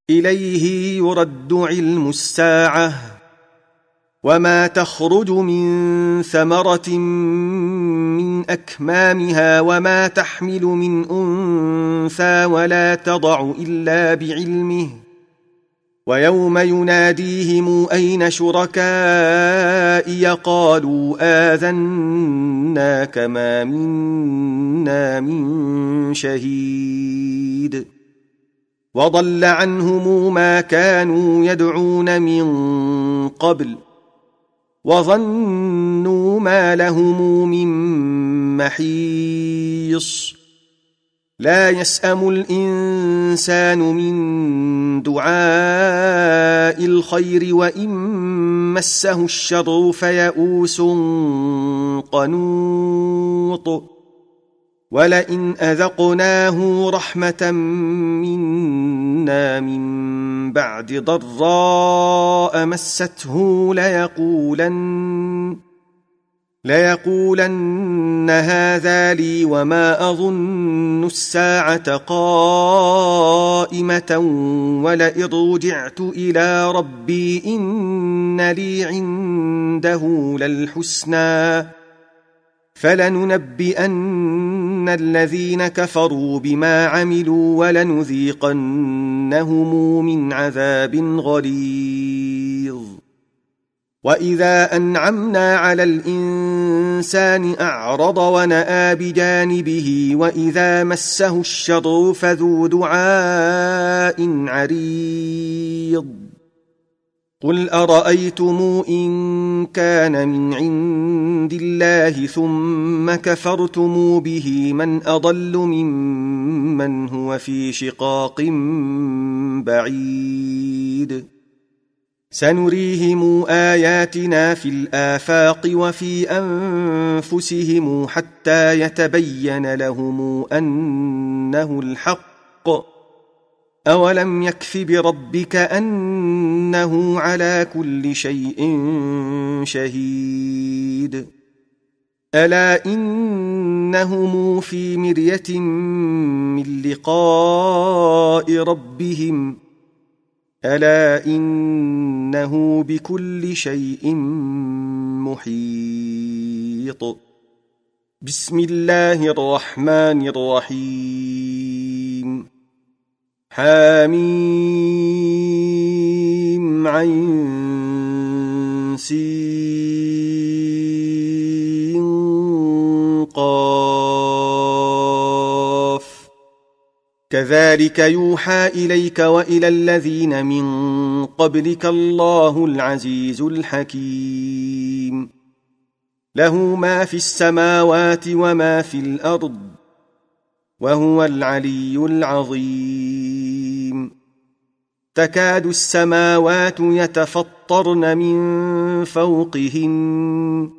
إليه يرد علم الساعة وما تخرج من ثمرة من أكمامها وما تحمل من أنثى ولا تضع إلا بعلمه ويوم يناديهم أين شركائي قالوا آذناك ما منا من شهيد وضل عنهم ما كانوا يدعون من قبل وظنوا ما لهم من محيص لا يسأم الإنسان من دعاء الخير وإن مسه الشر فيئوس قنوط ولئن أذقناه رحمة منا من بعد ضراء مسته ليقولن هذا لي وما أظن الساعة قائمة ولئن رجعت إلى ربي إن لي عنده للحسنى فلننبئن الذين كفروا بما عملوا ولنذيقنهم من عذاب غليظ وإذا أنعمنا على الإنسان أعرض ونأى بجانبه وإذا مسه الشر فذو دعاء عريض قل أرأيتم إن كان من عند الله ثم كفرتم به من أضل ممن هو في شقاق بعيد سنريهم آياتنا في الآفاق وفي أنفسهم حتى يتبين لهم أنه الحق أولم يكف بربك أنه على كل شيء شهيد ألا إنهم في مرية من لقاء ربهم ألا إنه بكل شيء محيط بسم الله الرحمن الرحيم حميم عين سين قاف كذلك يوحى إليك وإلى الذين من قبلك الله العزيز الحكيم له ما في السماوات وما في الأرض وهو العلي العظيم تكاد السماوات يتفطرن من فوقهن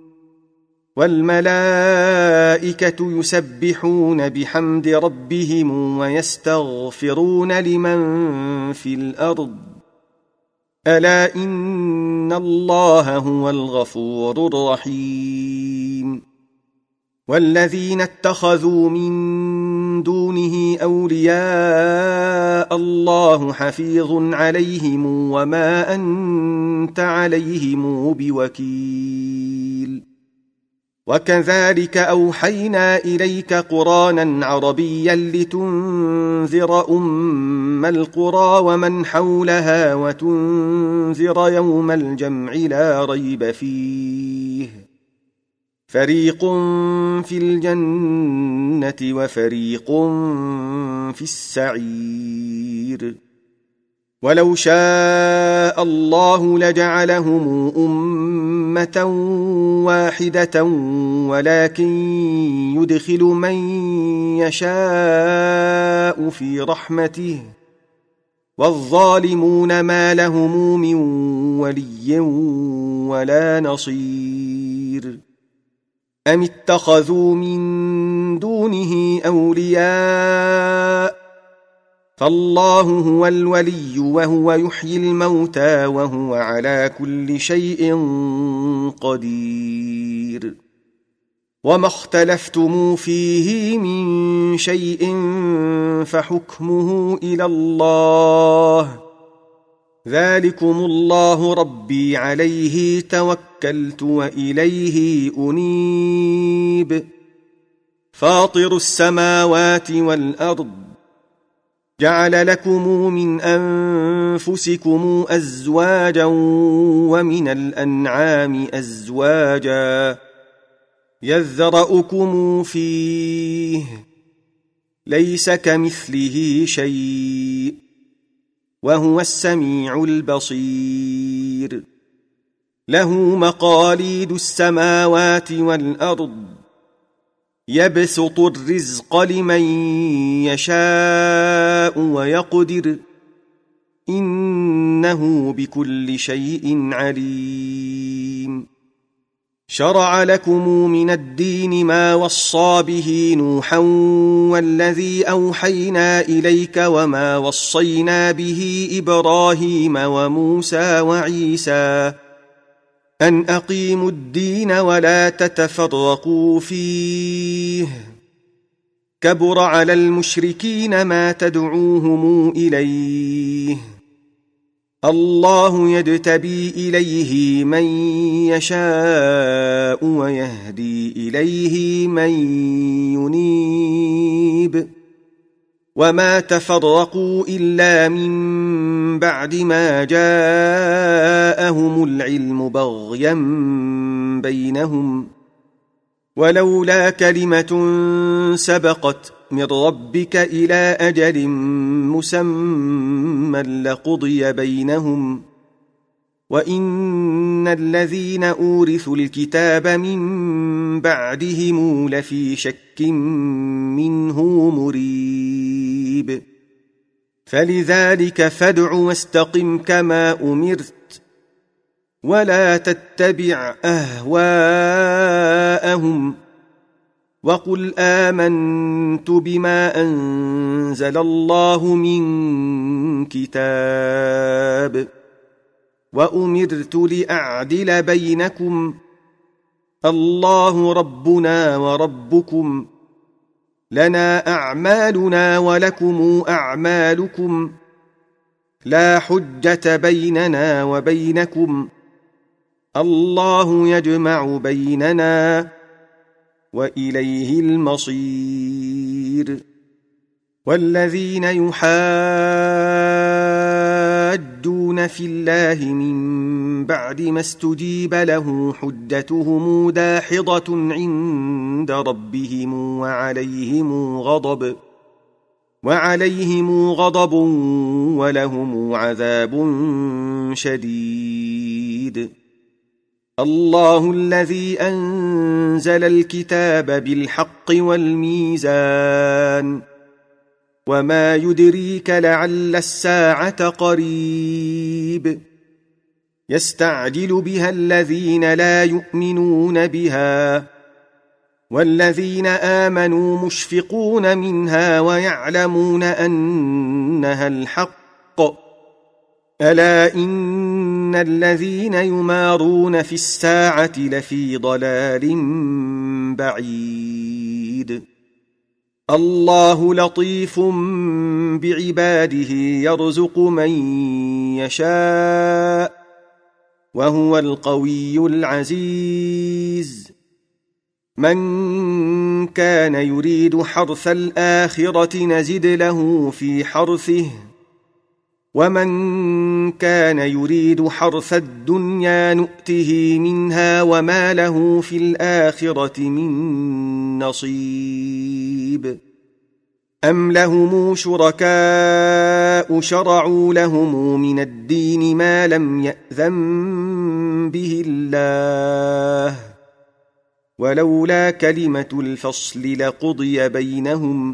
والملائكة يسبحون بحمد ربهم ويستغفرون لمن في الأرض ألا إن الله هو الغفور الرحيم والذين اتخذوا من دونه أولياء الله حفيظ عليهم وما أنت عليهم بوكيل وكذلك أوحينا إليك قرآنا عربيا لتنذر أم القرى ومن حولها وتنذر يوم الجمع لا ريب فيه فريق في الجنة وفريق في السعير ولو شاء الله لجعلهم أمة واحدة ولكن يدخل من يشاء في رحمته والظالمون ما لهم من ولي ولا نصير أم اتخذوا من دونه أولياء فالله هو الولي وهو يحيي الموتى وهو على كل شيء قدير وما اختلفتم فيه من شيء فحكمه إلى الله ذلكم الله ربي عليه توكلت وإليه أنيب فاطر السماوات والأرض جعل لكم من أنفسكم أزواجا ومن الأنعام أزواجا يذرأكم فيه ليس كمثله شيء وهو السميع البصير له مقاليد السماوات والأرض يبسط الرزق لمن يشاء ويقدر إنه بكل شيء عليم شرع لكم من الدين ما وصى به نوحا والذي أوحينا إليك وما وصينا به إبراهيم وموسى وعيسى أن أقيموا الدين ولا تتفرقوا فيه كبر على المشركين ما تدعوهم إليه الله يجتبي إليه من يشاء ويهدي إليه من ينيب وما تفرقوا إلا من بعد ما جاءهم العلم بغيا بينهم ولولا كلمة سبقت من ربك إلى أجل مسمى لقضي بينهم وإن الذين أورثوا الكتاب من بعدهم لفي شك منه مريب فلذلك فادع واستقم كما أمرت ولا تتبع أهواءهم وقل آمنت بما أنزل الله من كتاب وأمرت لأعدل بينكم الله ربنا وربكم لنا أعمالنا ولكم أعمالكم لا حجة بيننا وبينكم الله يجمع بيننا وإليه المصير والذين يحاجون في الله من بعد ما استجيب له حجتهم داحضة عند ربهم وعليهم غضب ولهم عذاب شديد الله الذي أنزل الكتاب بالحق والميزان وما يدريك لعل الساعة قريب يستعجل بها الذين لا يؤمنون بها والذين آمنوا مشفقون منها ويعلمون أنها الحق ألا إن الذين يمارون في الساعة لفي ضلال بعيد الله لطيف بعباده يرزق من يشاء وهو القوي العزيز من كان يريد حرث الآخرة نزد له في حرثه ومن كان يريد حرث الدنيا نؤته منها وما له في الآخرة من نصيب أم لهم شركاء شرعوا لهم من الدين ما لم يأذن به الله ولولا كلمة الفصل لقضي بينهم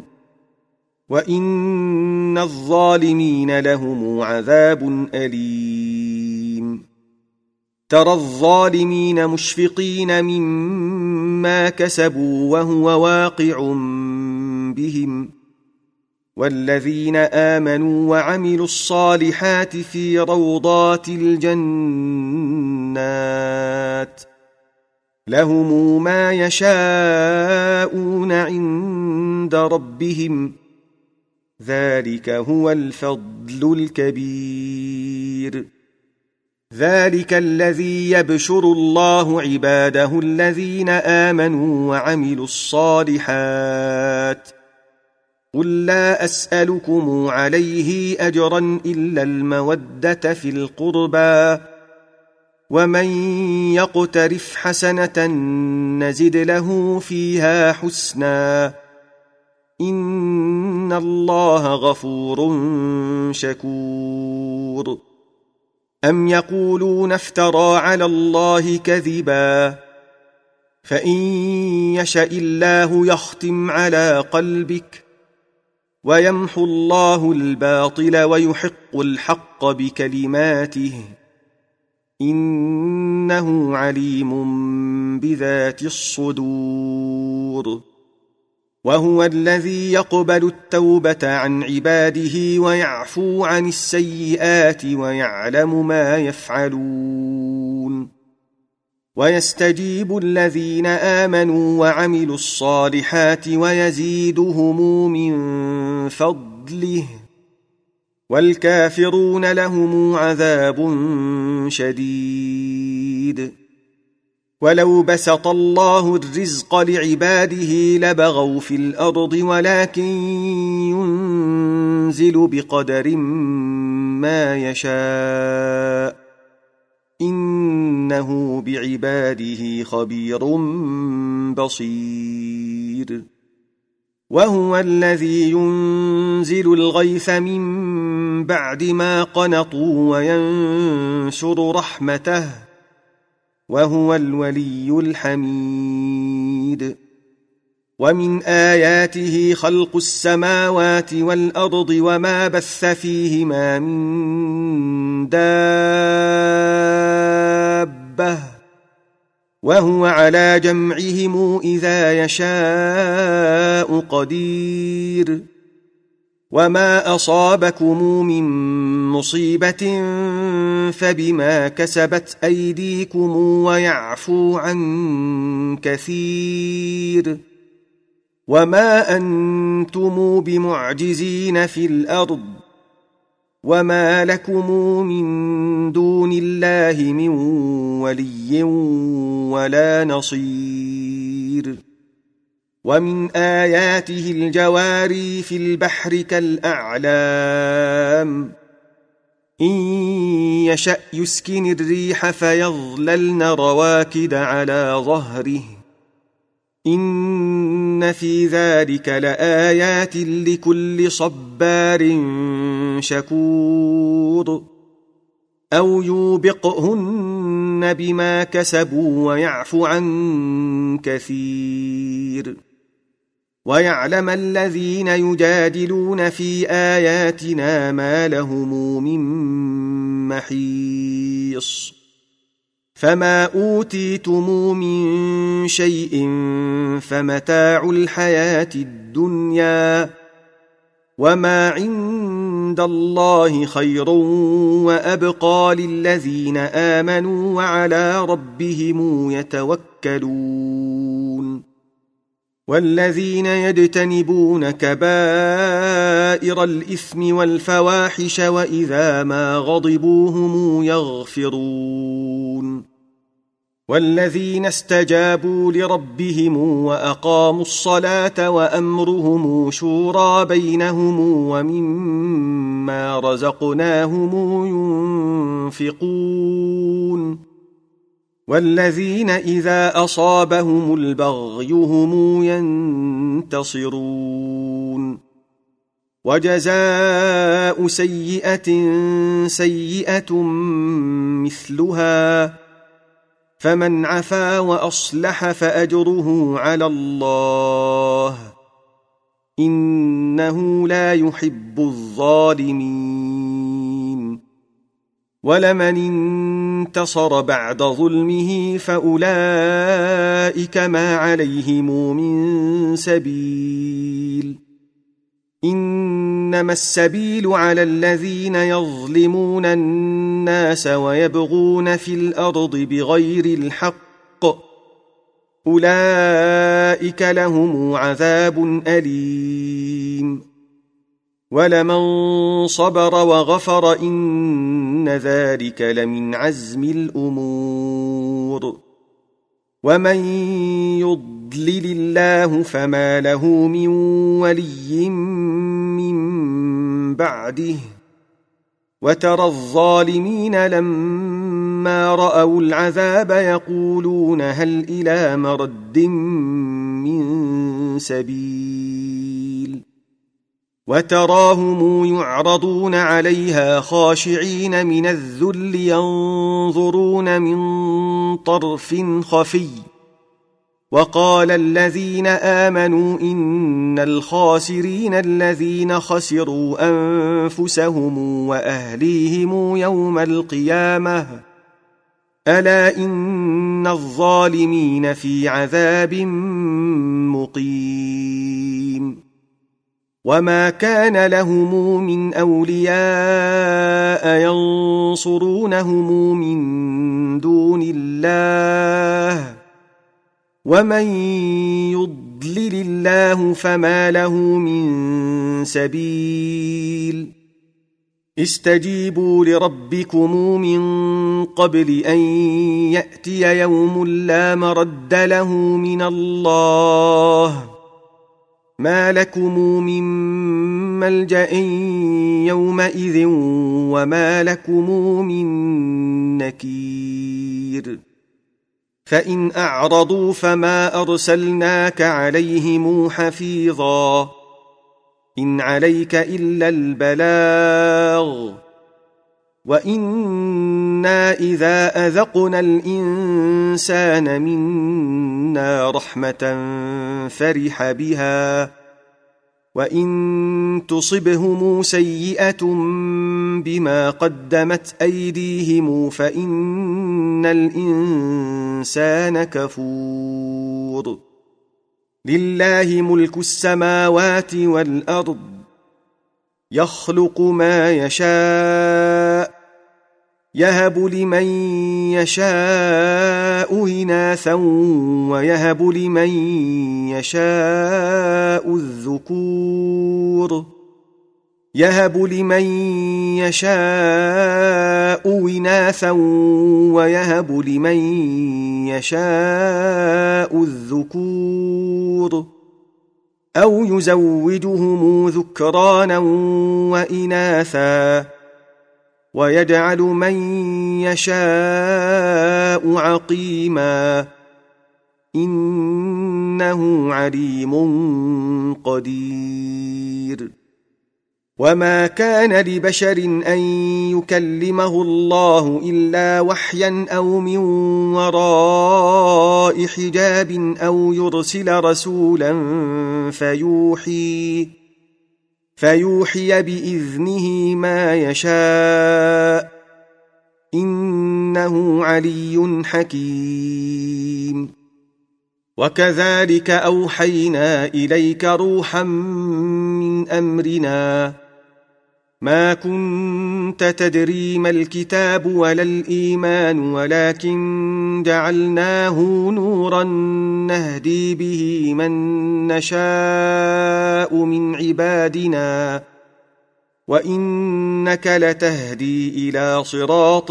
وإن الظالمين لهم عذاب أليم ترى الظالمين مشفقين مما كسبوا وهو واقع بهم والذين آمنوا وعملوا الصالحات في روضات الجنات لهم ما يشاءون عند ربهم ذلك هو الفضل الكبير بصير ذلك الذي يبشر الله عباده الذين آمنوا وعملوا الصالحات قل لا أسألكم عليه أجرا إلا المودة في القربى ومن يقترف حسنة نزد له فيها حسنا إن الله غفور شكور أم يقولون افترى على الله كذبا فإن يشأ الله يختم على قلبك ويمحو الله الباطل ويحق الحق بكلماته إنه عليم بذات الصدور وهو الذي يقبل التوبة عن عباده ويعفو عن السيئات ويعلم ما يفعلون ويستجيب الذين آمنوا وعملوا الصالحات ويزيدهم من فضله والكافرون لهم عذاب شديد ولو بسط الله الرزق لعباده لبغوا في الأرض ولكن ينزل بقدر ما يشاء إنه بعباده خبير بصير وهو الذي ينزل الغيث من بعد ما قنطوا وينشر رحمته وهو الولي الحميد ومن آياته خلق السماوات والأرض وما بث فيهما من دابة وهو على جمعهم إذا يشاء قدير وما أصابكم من مصيبة فبما كسبت أيديكم ويعفو عن كثير وما أنتم بمعجزين في الأرض وما لكم من دون الله من ولي ولا نصير ومن آياته الجواري في البحر كالأعلام إن يشأ يسكن الريح فيظللن رواكد على ظهره إن في ذلك لآيات لكل صبار شكور أو يوبقهن بما كسبوا ويعفو عن كثير ويعلم الذين يجادلون في آياتنا ما لهم من محيص فما أوتيتم من شيء فمتاع الحياة الدنيا وما عند الله خير وأبقى للذين آمنوا وعلى ربهم يتوكلون والذين يجتنبون كبائر الإثم والفواحش وإذا ما غضبوا هم يغفرون والذين استجابوا لربهم وأقاموا الصلاة وأمرهم شورى بينهم ومما رزقناهم ينفقون والذين إذا أصابهم البغي هم ينتصرون وجزاء سيئة سيئة مثلها فمن عفا وأصلح فأجره على الله إنه لا يحب الظالمين ولمن انتصر بعد ظلمه فأولئك ما عليهم من سبيل إنما السبيل على الذين يظلمون الناس ويبغون في الأرض بغير الحق أولئك لهم عذاب أليم ولمن صبر وغفر إن ذلك لمن عزم الأمور ومن يضلل الله فما له من ولي من بعده وترى الظالمين لما رأوا العذاب يقولون هل إلى مرد من سبيل وتراهم يعرضون عليها خاشعين من الذل ينظرون من طرف خفي وقال الذين آمنوا إن الخاسرين الذين خسروا أنفسهم وأهليهم يوم القيامة ألا إن الظالمين في عذاب مقيم وما كان لهم من أولياء ينصرونهم من دون الله ومن يضلل الله فما له من سبيل استجيبوا لربكم من قبل أن يأتي يوم لا مرد له من الله ما لكم من ملجأ يومئذ وما لكم من نكير فإن أعرضوا فما أرسلناك عليهم حفيظا إن عليك إلا البلاغ وإنا إذا أذقنا الإنسان منا رحمة فرح بها وإن تصبهم سيئة بما قدمت أيديهم فإن الإنسان كفور لله ملك السماوات والأرض يخلق ما يشاء يهب لمن يشاء إناثا ويهب لمن يشاء الذكور يهب لمن يشاء إناثا ويهب لمن يشاء الذكور أو يزوجهم ذكرانا وإناثا ويجعل من يشاء عقيما إنه عليم قدير وما كان لبشر أن يكلمه الله إلا وحيا أو من وراء حجاب أو يرسل رسولا فيوحي بإذنه ما يشاء إنه علي حكيم وكذلك أوحينا إليك روحا من أمرنا ما كنت تدري ما الكتاب ولا الإيمان ولكن جعلناه نورا نهدي به من نشاء من عبادنا وإنك لتهدي إلى صراط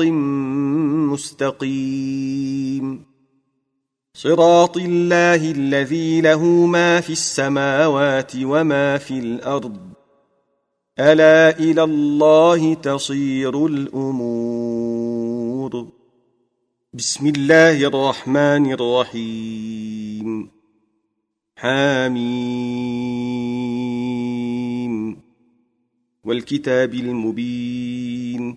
مستقيم صراط الله الذي له ما في السماوات وما في الأرض ألا إلى الله تصير الأمور بسم الله الرحمن الرحيم حميم والكتاب المبين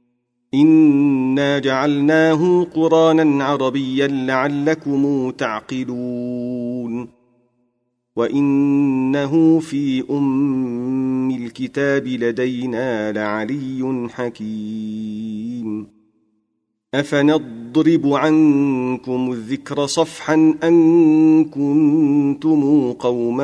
إنا جعلناه قرآنا عربيا لعلكم تعقلون وإنه في أم الكتاب لدينا لعلي حكيم أفنضرب عنكم الذكر صفحا أن كنتم قوما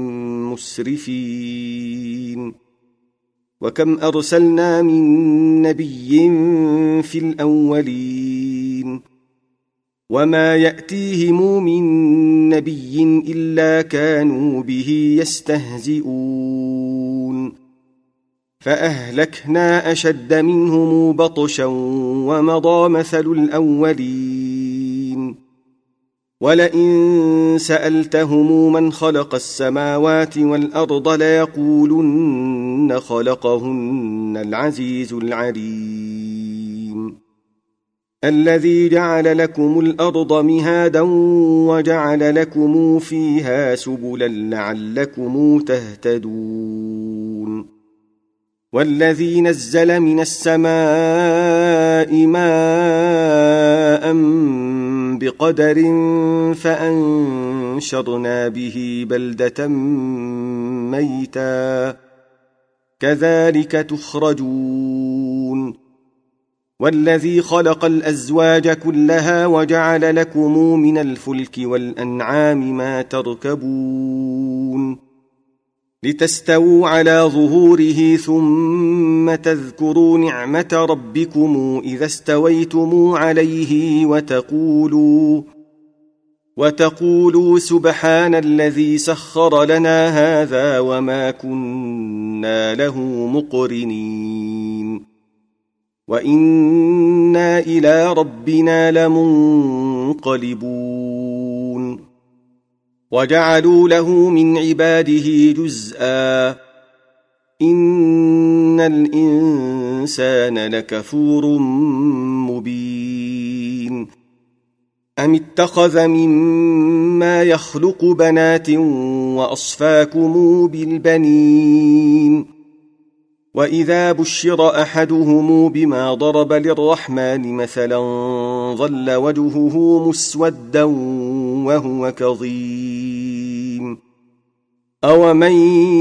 مسرفين وكم أرسلنا من نبي في الأولين وما يأتيهم من نبي إلا كانوا به يستهزئون فأهلكنا أشد منهم بطشا ومضى مثل الأولين ولئن سألتهم من خلق السماوات والأرض ليقولن خلقهن العزيز العليم الذي جعل لكم الأرض مهادا وجعل لكم فيها سبلا لعلكم تهتدون والذي نزل من السماء ماء بقدر فأنشرنا به بلدة ميتا كذلك تخرجون والذي خلق الأزواج كلها وجعل لكم من الفلك والأنعام ما تركبون لتستووا على ظهوره ثم تذكروا نعمة ربكم إذا استويتم عليه وتقولوا سبحان الذي سخر لنا هذا وما كنا له مقرنين وإنا إلى ربنا لمنقلبون وجعلوا له من عباده جزءا إن الإنسان لكفور مبين أم اتخذ مما يخلق بنات وأصفاكم بالبنين وإذا بشر أحدهم بما ضرب للرحمن مثلا ظل وجهه مسودا وهو كظيم أومن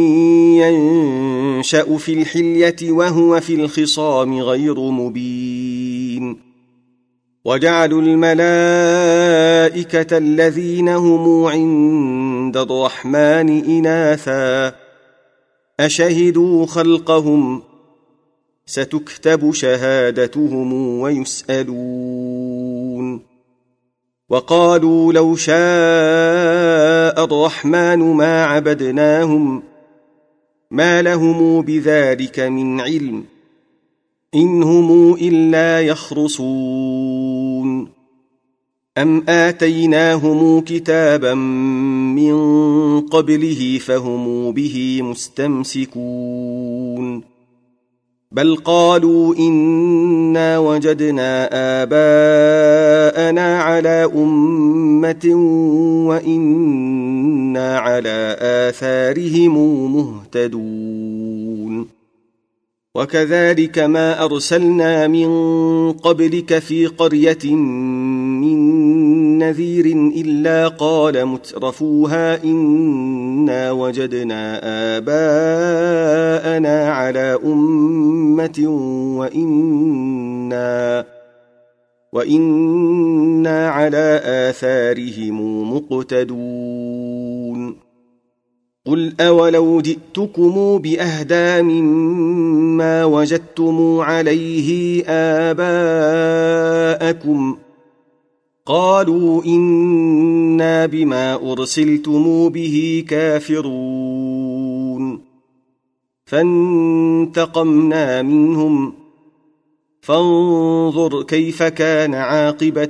ينشأ في الحلية وهو في الخصام غير مبين وجعلوا الملائكة الذين هم عند الرحمن إناثا أشهدوا خلقهم ستكتب شهادتهم ويسألون وقالوا لو شاء الرحمن ما عبدناهم ما لهم بذلك من علم إن هم إلا يخرصون أم آتيناهم كتابا من قبله فهم به مستمسكون بل قالوا إنا وجدنا آباءنا على أمة وإنا على آثارهم مهتدون وكذلك ما أرسلنا من قبلك في قرية من نذير إلا قال مترفوها إنا وجدنا آباءنا على أمة وإنا على آثارهم مقتدون قل أولو جئتكم بأهدى مما وجدتم عليه آباءكم قالوا إنا بما أرسلتم به كافرون فانتقمنا منهم فانظر كيف كان عاقبة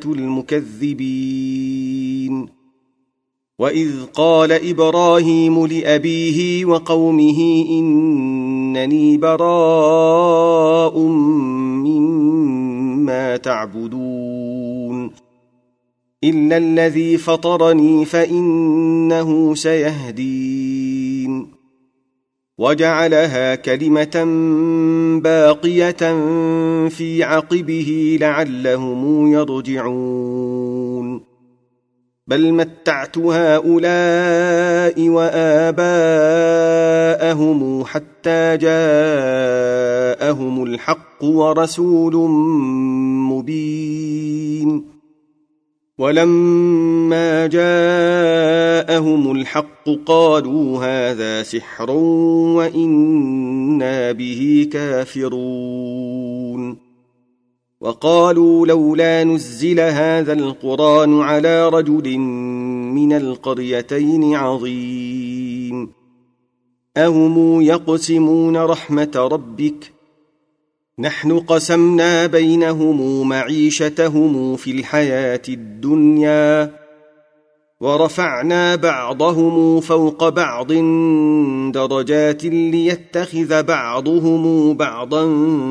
المكذبين وإذ قال إبراهيم لأبيه وقومه إنني براء مما تعبدون إلا الذي فطرني فإنه سيهدين وجعلها كلمة باقية في عقبه لعلهم يرجعون بل متعت هؤلاء وآباءهم حتى جاءهم الحق ورسول مبين ولما جاءهم الحق قالوا هذا سحر وإنا به كافرون وقالوا لولا نزل هذا القرآن على رجل من القريتين عظيم أهم يقسمون رحمة ربك نحن قسمنا بينهم معيشتهم في الحياة الدنيا ورفعنا بعضهم فوق بعض درجات ليتخذ بعضهم بعضا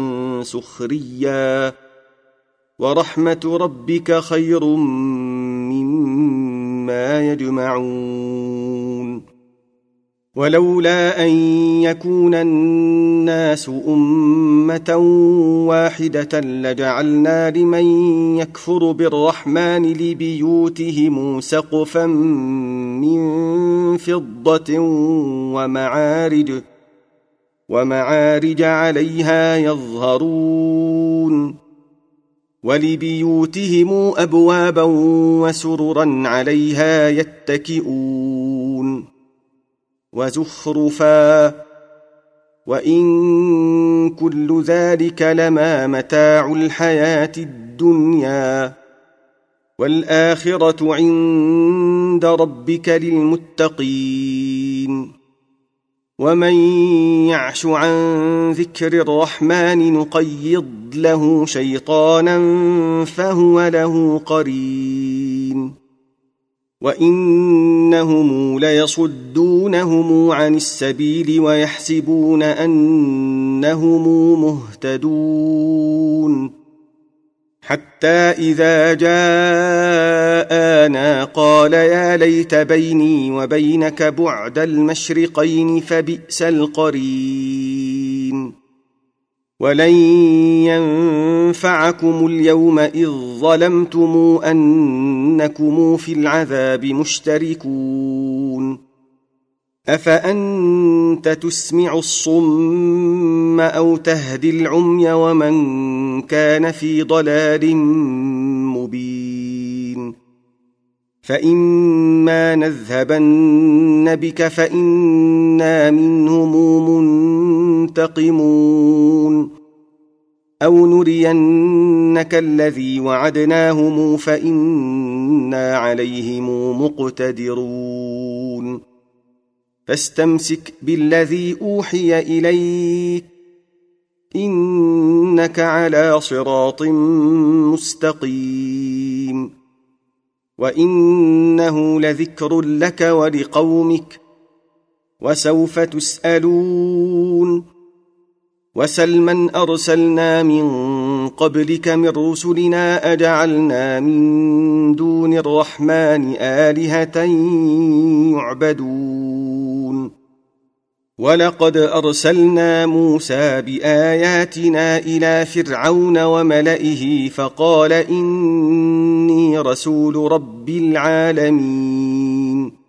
سخريا ورحمة ربك خير مما يجمعون ولولا أن يكون الناس أمة واحدة لجعلنا لمن يكفر بالرحمن لبيوتهم سقفا من فضة ومعارج عليها يظهرون ولبيوتهم أبوابا وسررا عليها يتكئون وزخرفا وإن كل ذلك لما متاع الحياة الدنيا والآخرة عند ربك للمتقين ومن يعش عن ذكر الرحمن نقيض له شيطانا فهو له قرين وإنهم ليصدونهم عن السبيل ويحسبون أنهم مهتدون حتى إذا جاءنا قال يا ليت بيني وبينك بعد المشرقين فبئس القرين ولن ينفعكم اليوم إذ ظلمتم أنكم في العذاب مشتركون أفأنت تسمع الصم أو تهدي العمي ومن كان في ضلال مبين فإما نذهبن بك فإنا منهم منتقمون أو نرينك الذي وعدناهم فإنا عليهم مقتدرون فاستمسك بالذي أوحي إليك إنك على صراط مستقيم وإنه لذكر لك ولقومك وسوف تسألون وسل من أرسلنا من قبلك من رسلنا أجعلنا من دون الرحمن آلهة يعبدون ولقد أرسلنا موسى بآياتنا إلى فرعون وملئه فقال إني رسول رب العالمين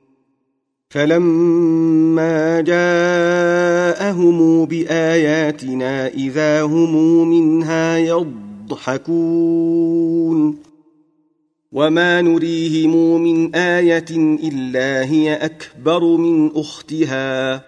فلما جاءهم بآياتنا إذا هم منها يضحكون وما نريهم من آية إلا هي أكبر من أختها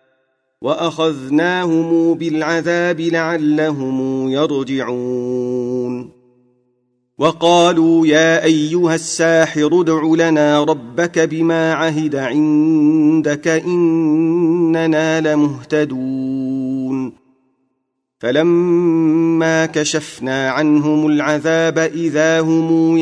وأخذناهم بالعذاب لعلهم يرجعون وقالوا يا أيها الساحر ادع لنا ربك بما عهد عندك إننا لمهتدون فلما كشفنا عنهم العذاب إذا هم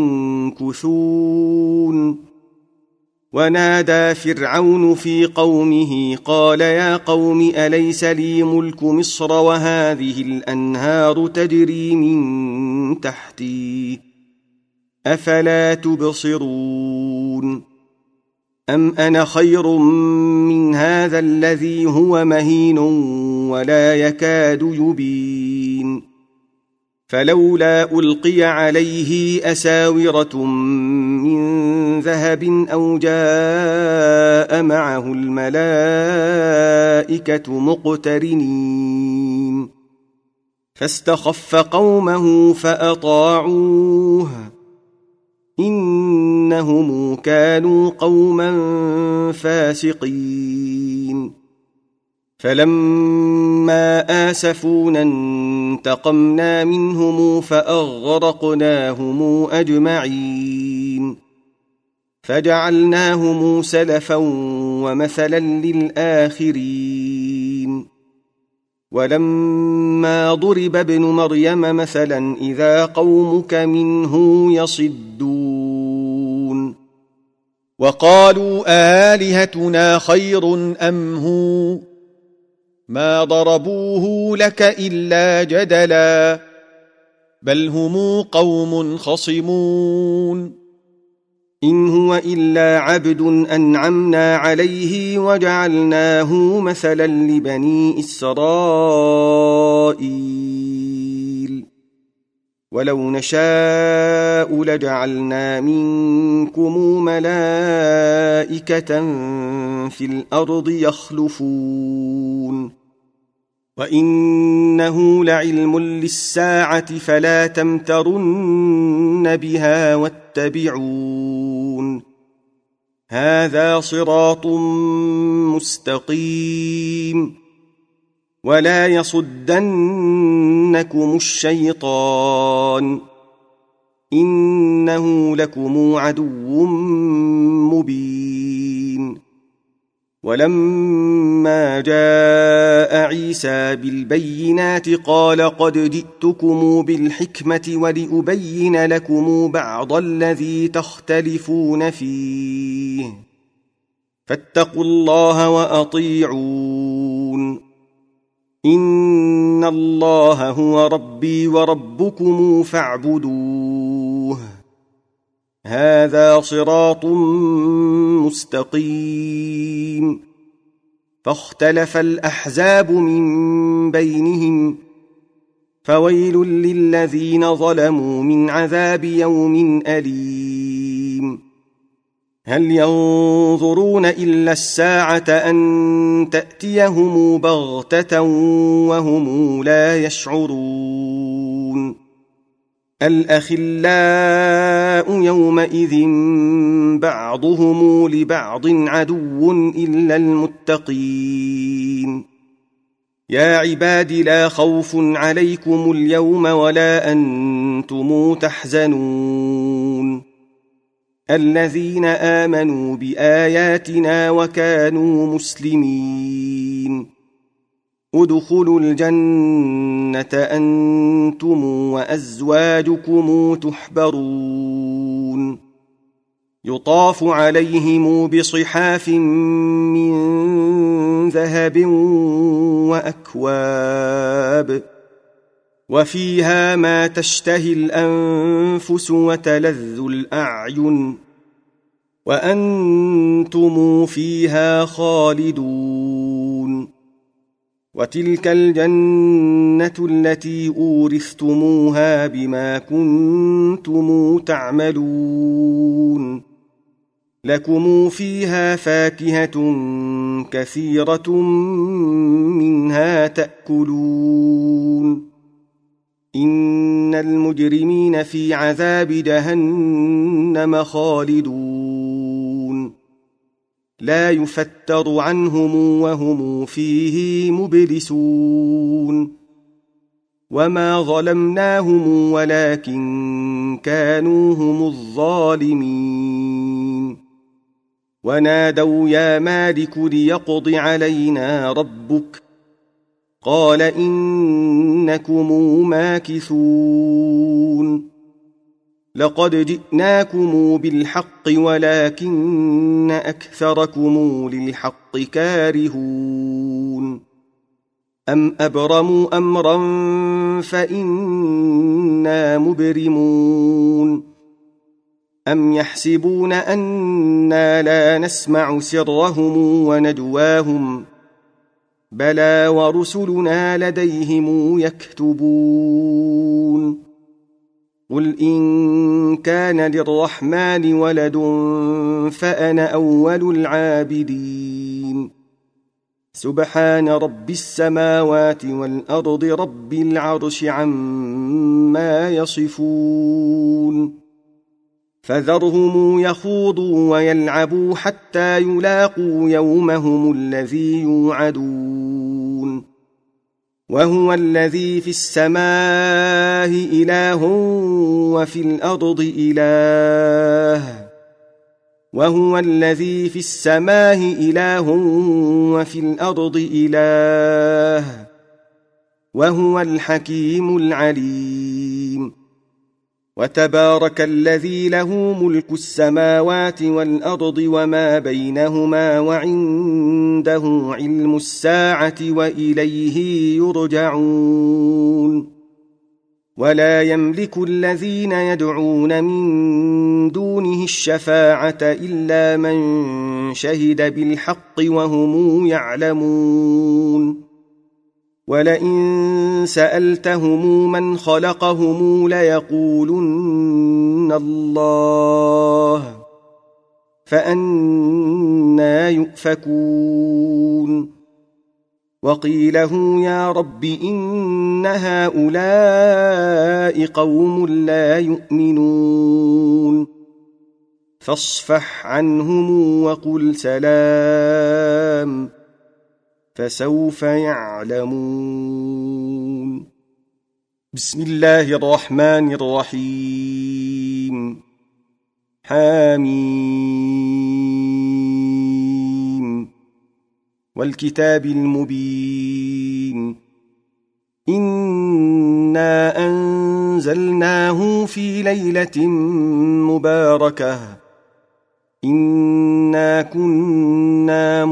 ينكثون ونادى فرعون في قومه قال يا قوم أليس لي ملك مصر وهذه الأنهار تجري من تحتي أفلا تبصرون أم أنا خير من هذا الذي هو مهين ولا يكاد يبين فلولا ألقي عليه أساورة من ذهب أو جاء معه الملائكة مقترنين فاستخف قومه فأطاعوه إنهم كانوا قوما فاسقين فلما آسفونا انتقمنا منهم فأغرقناهم أجمعين فجعلناهم سلفا ومثلا للآخرين ولما ضرب ابن مريم مثلا إذا قومك منه يصدون وقالوا آلهتنا خير أم هو ما ضربوه لك إلا جدلا بل هم قوم خصمون إن هو إلا عبد أنعمنا عليه وجعلناه مثلا لبني إسرائيل ولو نشاء لجعلنا منكم ملائكة في الأرض يخلفون وإنه لعلم للساعة فلا تمترن بها واتبعون هذا صراط مستقيم ولا يصدنكم الشيطان إنه لكم عدو مبين ولما جاء عيسى بالبينات قال قد جئتكم بالحكمة ولأبين لكم بعض الذي تختلفون فيه فاتقوا الله وأطيعون إن الله هو ربي وربكم فاعبدوه هذا صراط مستقيم فاختلف الأحزاب من بينهم فويل للذين ظلموا من عذاب يوم أليم هل ينظرون إلا الساعة أن تأتيهم بغتة وهم لا يشعرون الأخلاء يومئذ بعضهم لبعض عدو إلا المتقين يا عباد لا خوف عليكم اليوم ولا أنتم تحزنون الذين آمنوا بآياتنا وكانوا مسلمين ادخلوا الجنة أنتم وأزواجكم تحبرون يطاف عليهم بصحاف من ذهب وأكواب وفيها ما تشتهي الأنفس وتلذ الأعين وأنتم فيها خالدون وتلك الجنة التي أورثتموها بما كنتم تعملون لكم فيها فاكهة كثيرة منها تأكلون إن المجرمين في عذاب جهنم خالدون لا يفتر عنهم وهم فيه مبلسون وما ظلمناهم ولكن كانوا هم الظالمين ونادوا يا مالك ليقض علينا ربك قال إنكم ماكثون لقد جئناكم بالحق ولكن أكثركم للحق كارهون أم أبرموا أمرا فإنا مبرمون أم يحسبون أنا لا نسمع سرهم ونجواهم بلى ورسلنا لديهم يكتبون قل إن كان للرحمن ولد فأنا أول العابدين سبحان رب السماوات والأرض رب العرش عما يصفون فذرهم يخوضوا ويلعبوا حتى يلاقوا يومهم الذي يوعدون وهو الذي في السماء إله وفي الأرض إله وهو الذي في السماء إله وفي الأرض إله وهو الحكيم العليم. وتبارك الذي له ملك السماوات والأرض وما بينهما وعنده علم الساعة وإليه يرجعون. ولا يملك الذين يدعون من دونه الشفاعة إلا من شهد بالحق وهم يعلمون. ولئن سألتهم من خلقهم ليقولن الله فأنى يؤفكون. وقيله يا رب إن هؤلاء قوم لا يؤمنون فاصفح عنهم وقل سلام فسوف يعلمون. بسم الله الرحمن الرحيم. حميم والكتاب المبين. إنا أنزلناه في ليلة مباركة إنا كنا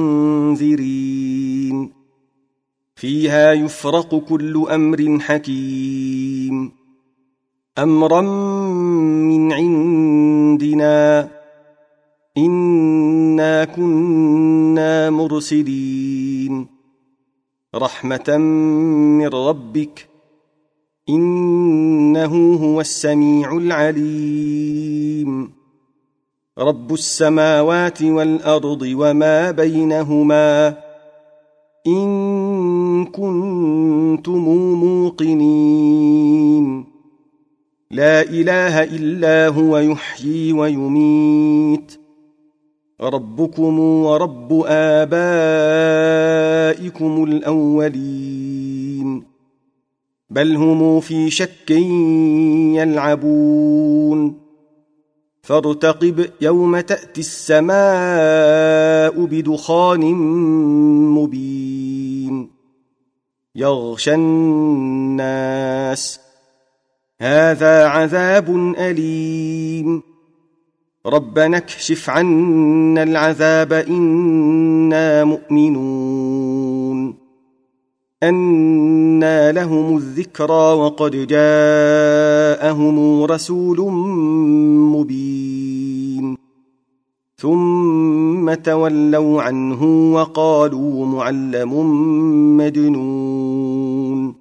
منذرين فيها يفرق كل أمر حكيم أمرا من عندنا إنا كنا مرسلين رحمة من ربك إنه هو السميع العليم. رب السماوات والأرض وما بينهما إن كنتم موقنين لا إله إلا هو يحيي ويميت ربكم ورب آبائكم الأولين بل هم في شك يلعبون فارتقب يوم تأتي السماء بدخان مبين يغشى الناس هذا عذاب أليم ربنا اكشف عنا العذاب إنا مؤمنون. أنى لهم الذكرى وقد جاءهم رسول مبين ثم تولوا عنه وقالوا معلم مجنون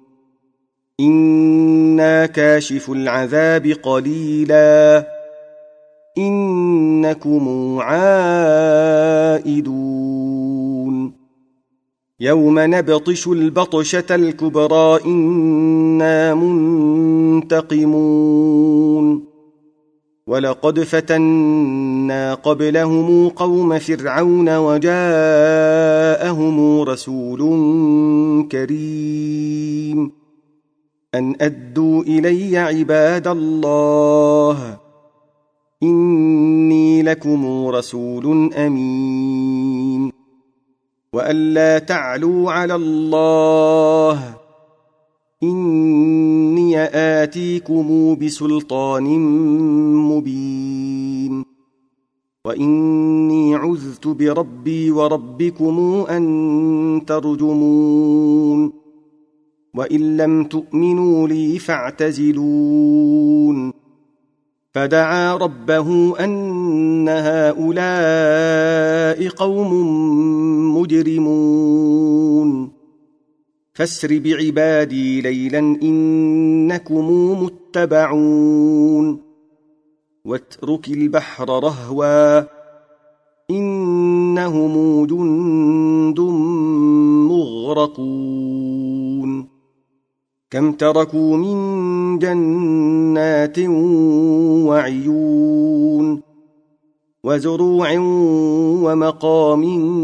إنا كاشف العذاب قليلا إنكم عائدون. يوم نبطش البطشة الكبرى إنا منتقمون ولقد فتنا قبلهم قوم فرعون وجاءهم رسول كريم أن أدوا إلي عباد الله إني لكم رسول أمين وأن لا تعلوا على الله إني آتيكم بسلطان مبين وإني عذت بربي وربكم أن ترجمون وإن لم تؤمنوا لي فاعتزلون. فدعا ربه أن هؤلاء قوم مجرمون فاسر بعبادي ليلا إنكم متبعون واترك البحر رهوا إنهم جند مغرقون كم تركوا من جنات وعيون وزروع ومقام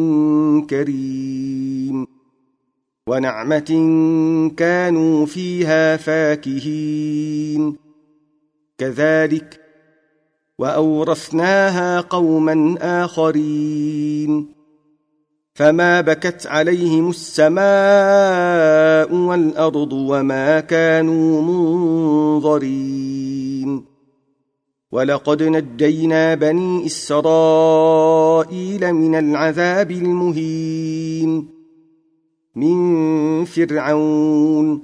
كريم ونعمة كانوا فيها فاكهين كذلك وأورثناها قوما آخرين فما بكت عليهم السماء والأرض وما كانوا منظرين ولقد نجينا بني إسرائيل من العذاب المهين من فرعون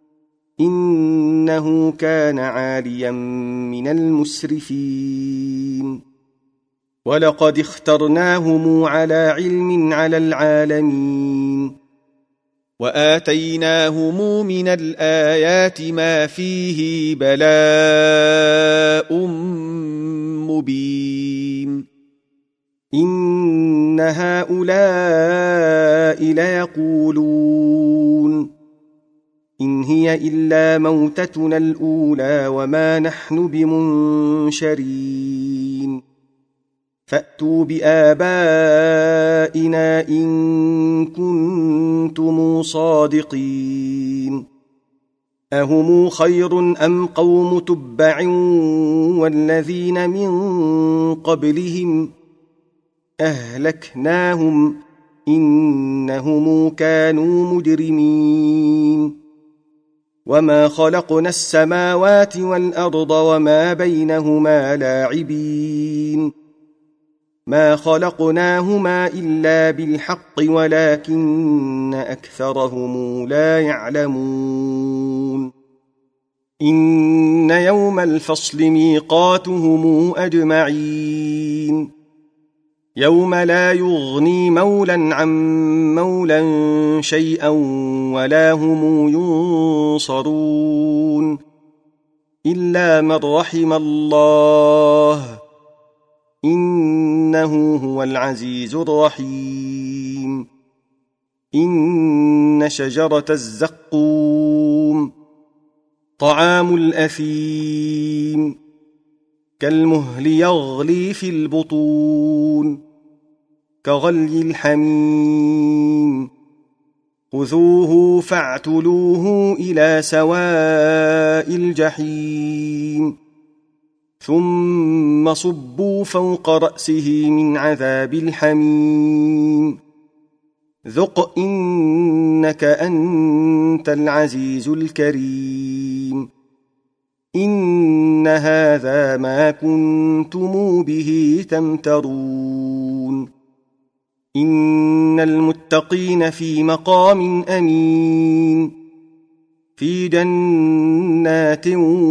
إنه كان عاليا من المسرفين ولقد اخترناهم على علم على العالمين وآتيناهم من الآيات ما فيه بلاء مبين إن هؤلاء ليقولون إن هي إلا موتتنا الأولى وما نحن بمنشرين فأتوا بآبائنا إن كنتم صادقين أهم خير أم قوم تبع والذين من قبلهم أهلكناهم إنهم كانوا مجرمين وما خلقنا السماوات والأرض وما بينهما لاعبين ما خلقناهما إلا بالحق ولكن أكثرهم لا يعلمون إن يوم الفصل ميقاتهم أجمعين يوم لا يغني مولا عن مولا شيئا ولا هم ينصرون إلا من رحم الله إنه هو العزيز الرحيم إن شجرة الزقوم طعام الأثيم كالمهل يغلي في البطون كغلي الحميم خذوه فاعتلوه إلى سواء الجحيم ثم صبوا فوق رأسه من عذاب الحميم ذق إنك أنت العزيز الكريم إن هذا ما كنتم به تمترون إن المتقين في مقام أمين في جنات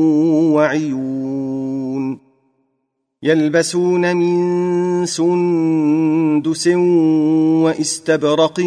وعيون يلبسون من سندس واستبرق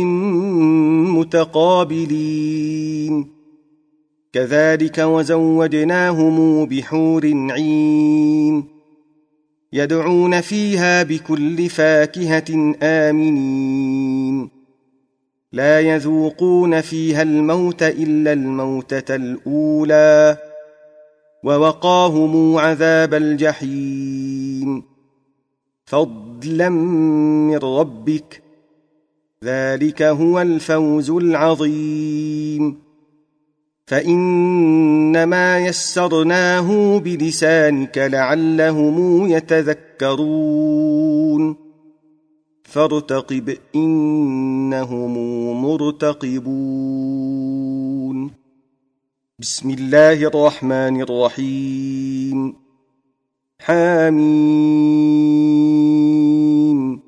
متقابلين كذلك وزوجناهم بحور عين يدعون فيها بكل فاكهة آمنين لا يذوقون فيها الموت إلا الموتة الأولى ووقاهم عذاب الجحيم فضلا من ربك ذلك هو الفوز العظيم فإنما يسرناه بلسانك لعلهم يتذكرون فارتقب إنهم مرتقبون بسم الله الرحمن الرحيم حميم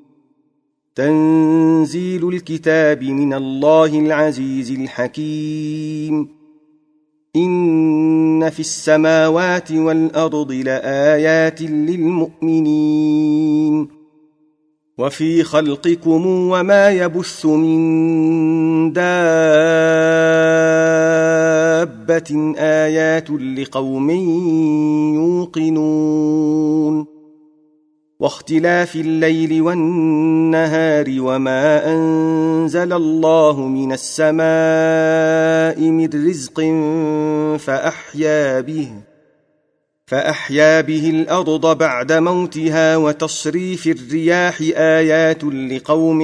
تنزيل الكتاب من الله العزيز الحكيم إن في السماوات والأرض لآيات للمؤمنين وفي خلقكم وما يبث من دابة آيات لقوم يوقنون واختلاف الليل والنهار وما أنزل الله من السماء من رزق فأحيا به الأرض بعد موتها وتصريف الرياح آيات لقوم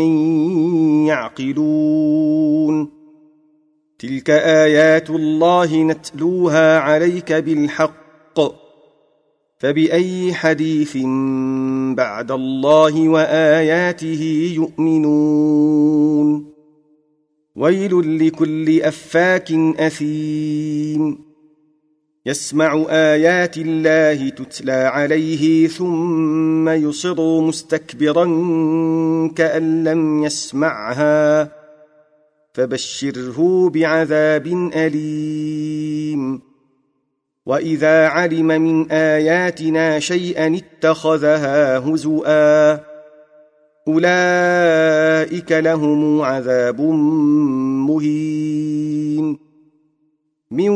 يعقلون تلك آيات الله نتلوها عليك بالحق فبأي حديث بعد الله وآياته يؤمنون ويل لكل أفاك أثيم يسمع آيات الله تتلى عليه ثم يصر مستكبرا كأن لم يسمعها فبشره بعذاب أليم وإذا علم من آياتنا شيئا اتخذها هزؤا أولئك لهم عذاب مهين من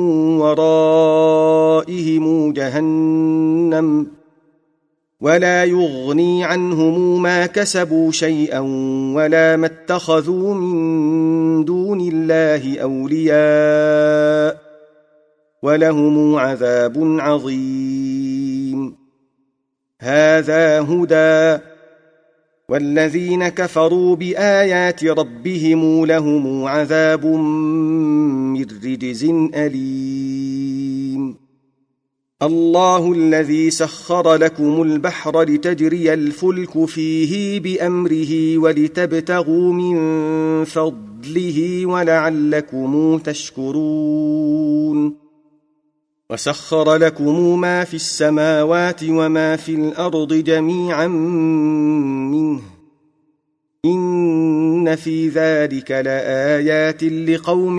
ورائهم جهنم ولا يغني عنهم ما كسبوا شيئا ولا ما اتخذوا من دون الله أولياء ولهم عذاب عظيم هذا هدى والذين كفروا بآيات ربهم لهم عذاب من رجز أليم الله الذي سخر لكم البحر لتجري الفلك فيه بأمره ولتبتغوا من فضله ولعلكم تشكرون وسخر لكم ما في السماوات وما في الأرض جميعا منه إن في ذلك لآيات لقوم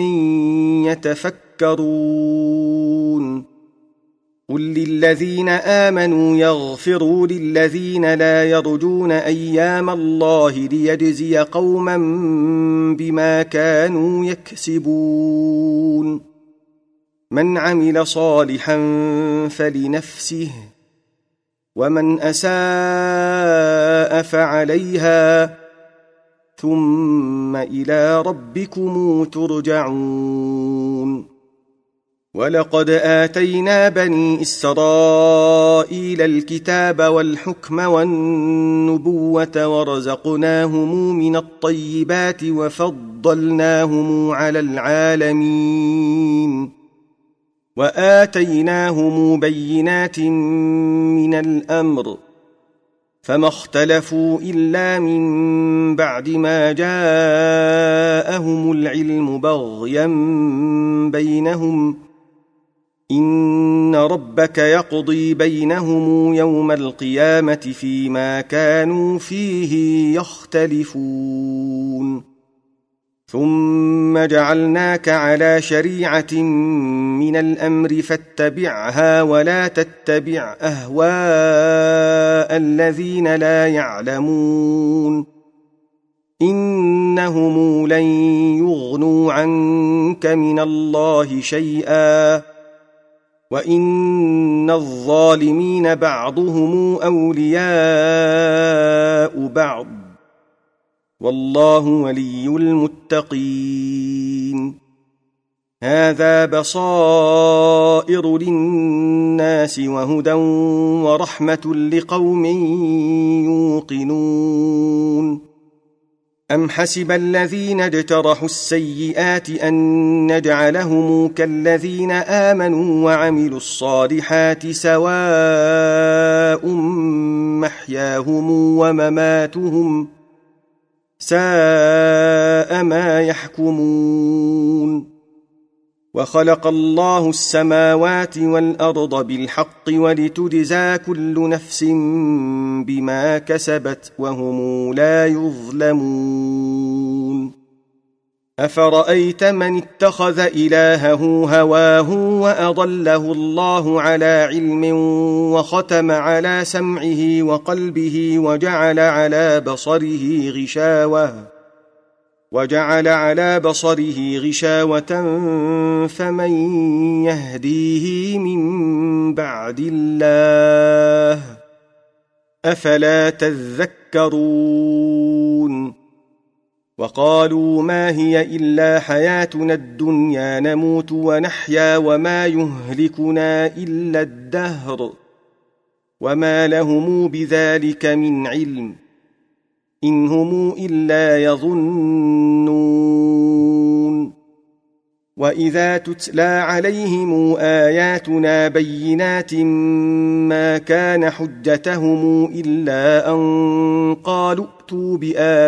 يتفكرون قل للذين آمنوا يغفروا للذين لا يرجون أيام الله ليجزي قوما بما كانوا يكسبون من عمل صالحا فلنفسه ومن أساء فعليها ثم إلى ربكم ترجعون ولقد آتينا بني إسرائيل الكتاب والحكم والنبوة ورزقناهم من الطيبات وفضلناهم على العالمين وآتيناهم بينات من الأمر فما اختلفوا إلا من بعد ما جاءهم العلم بغيا بينهم إن ربك يقضي بينهم يوم القيامة فيما كانوا فيه يختلفون ثم جعلناك على شريعة من الأمر فاتبعها ولا تتبع أهواء الذين لا يعلمون إنهم لن يغنوا عنك من الله شيئا وإن الظالمين بعضهم أولياء بعض والله ولي المتقين هذا بصائر للناس وهدى ورحمة لقوم يوقنون أم حسب الذين اجترحوا السيئات أن نجعلهم كالذين آمنوا وعملوا الصالحات سواء محياهم ومماتهم ساء ما يحكمون وخلق الله السماوات والأرض بالحق ولتجزى كل نفس بما كسبت وهم لا يظلمون أفرأيت من اتخذ إلهه هواه وأضله الله على علم وختم على سمعه وقلبه وجعل على بصره غشاوة فمن يهديه من بعد الله أفلا تذكرون وقالوا ما هي إلا حياتنا الدنيا نموت ونحيا وما يهلكنا إلا الدهر وما لهم بذلك من علم إن هم إلا يظنون وإذا تتلى عليهم آياتنا بينات ما كان حجتهم إلا أن قالوا ائتوا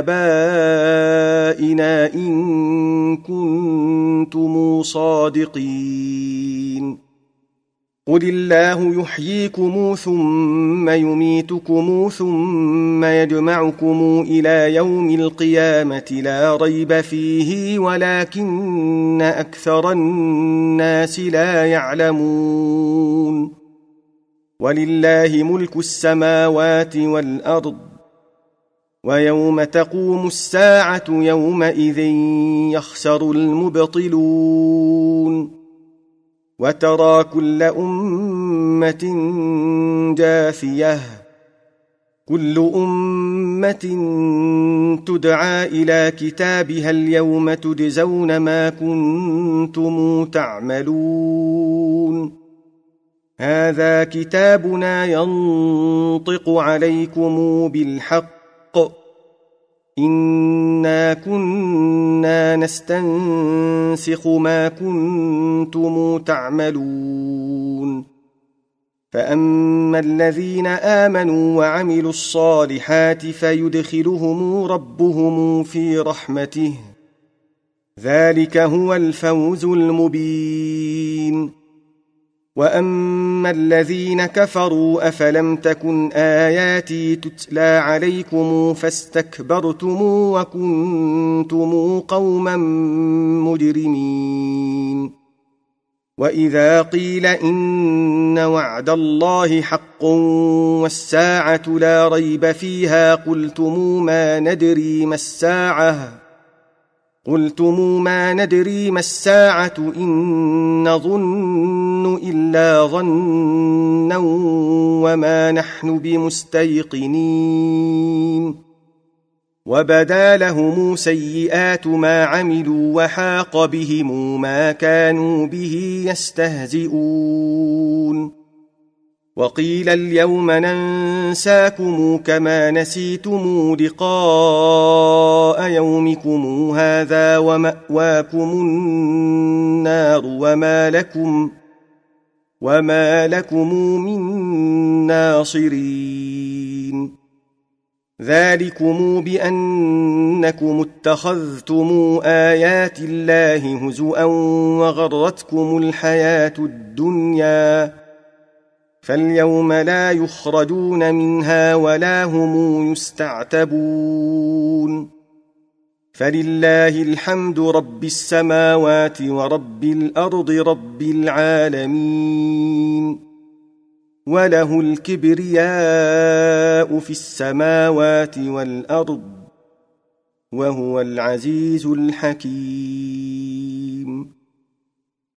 بآبائنا إن كنتم صادقين قل الله يحييكم ثم يميتكم ثم يجمعكم إلى يوم القيامة لا ريب فيه ولكن أكثر الناس لا يعلمون ولله ملك السماوات والأرض ويوم تقوم الساعة يومئذ يخسر المبطلون وترى كل أمة جاثية كل أمة تدعى إلى كتابها اليوم تجزون ما كنتم تعملون هذا كتابنا ينطق عليكم بالحق إنا كنا نستنسخ ما كنتم تعملون فأما الذين آمنوا وعملوا الصالحات فيدخلهم ربهم في رحمته ذلك هو الفوز المبين وأما الذين كفروا أفلم تكن آياتي تتلى عليكم فاستكبرتم وكنتم قوما مجرمين وإذا قيل إن وعد الله حق والساعة لا ريب فيها قلتم ما ندري ما الساعة إن نظن إلا ظنا وما نحن بمستيقنين وبدا لهم سيئات ما عملوا وحاق بهم ما كانوا به يستهزئون وقيل اليوم ننساكم كما نسيتم لقاء يومكم هذا ومأواكم النار وما لكم من ناصرين ذلكم بأنكم اتخذتم آيات الله هزؤا وغرتكم الحياة الدنيا فاليوم لا يخرجون منها ولا هم يستعتبون فلله الحمد رب السماوات ورب الأرض رب العالمين وله الكبرياء في السماوات والأرض وهو العزيز الحكيم